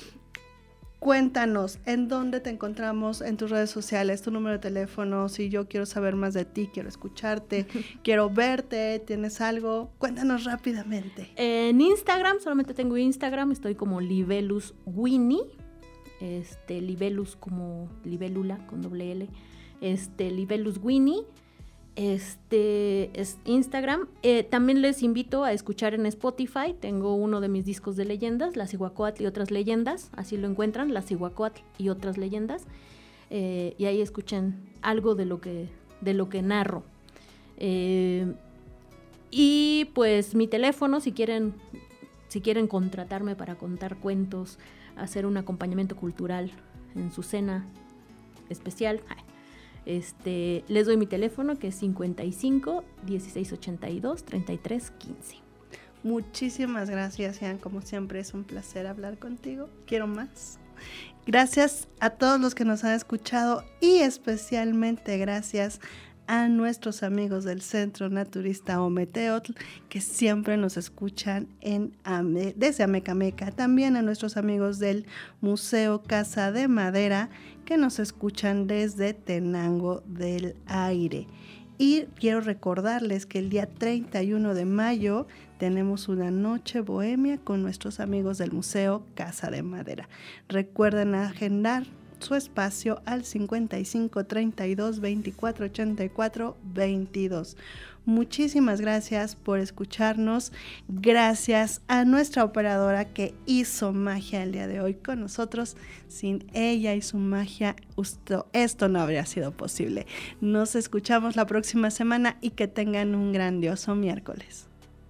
Speaker 3: cuéntanos, ¿en dónde te encontramos en tus redes sociales, tu número de teléfono? Si yo quiero saber más de ti, quiero escucharte, quiero verte, ¿tienes algo? Cuéntanos rápidamente.
Speaker 5: En Instagram, solamente tengo Instagram, estoy como Libellus Winnie, este, Libellus como libélula con doble L, este, Libellus Winnie. Este es Instagram. Eh, también les invito a escuchar en Spotify. Tengo uno de mis discos de leyendas, La Cihuacóatl y otras leyendas. Así lo encuentran, La Cihuacóatl y otras leyendas. Eh, y ahí escuchen algo de lo que, de lo que narro. Eh, y pues mi teléfono, si quieren, si quieren contratarme para contar cuentos, hacer un acompañamiento cultural en su cena especial. Este, les doy mi teléfono, que es cincuenta y cinco, dieciséis ochenta y dos, treinta y tres quince.
Speaker 3: Muchísimas gracias, Cian. Como siempre es un placer hablar contigo. Quiero más. Gracias a todos los que nos han escuchado y especialmente gracias a nuestros amigos del Centro Naturista Ometeotl, que siempre nos escuchan en Ame, desde Amecameca. También a nuestros amigos del Museo Casa de Madera, que nos escuchan desde Tenango del Aire. Y quiero recordarles que el día treinta y uno de mayo tenemos una noche bohemia con nuestros amigos del Museo Casa de Madera. Recuerden agendar su espacio al cincuenta y cinco, treinta y dos, veinticuatro, ochenta y cuatro, veintidós. Muchísimas gracias por escucharnos. Gracias a nuestra operadora que hizo magia el día de hoy con nosotros. Sin ella y su magia, esto, esto no habría sido posible. Nos escuchamos la próxima semana y que tengan un grandioso miércoles.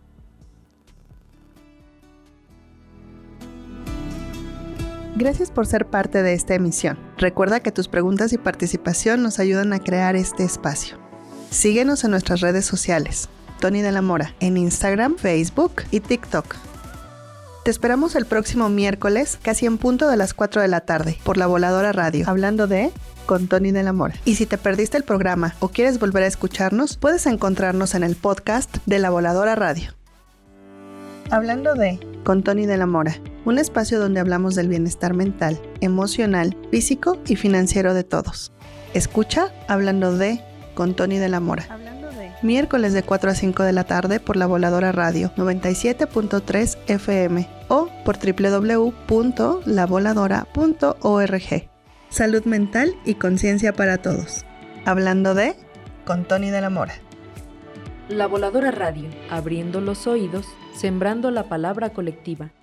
Speaker 3: Gracias por ser parte de esta emisión. Recuerda que tus preguntas y participación nos ayudan a crear este espacio. Síguenos en nuestras redes sociales. Tony de la Mora, en Instagram, Facebook y TikTok. Te esperamos el próximo miércoles, casi en punto de las cuatro de la tarde, por La Voladora Radio, hablando de con Tony de la Mora. Y si te perdiste el programa o quieres volver a escucharnos, puedes encontrarnos en el podcast de La Voladora Radio. Hablando de con Tony de la Mora, un espacio donde hablamos del bienestar mental, emocional, físico y financiero de todos. Escucha Hablando de con Tony de la Mora. Hablando de miércoles de cuatro a cinco de la tarde por La Voladora Radio noventa y siete punto tres F M o por doble u doble u doble u punto la voladora punto org. Salud mental y conciencia para todos. Hablando de con Tony de la Mora.
Speaker 1: La Voladora Radio, abriendo los oídos, sembrando la palabra colectiva.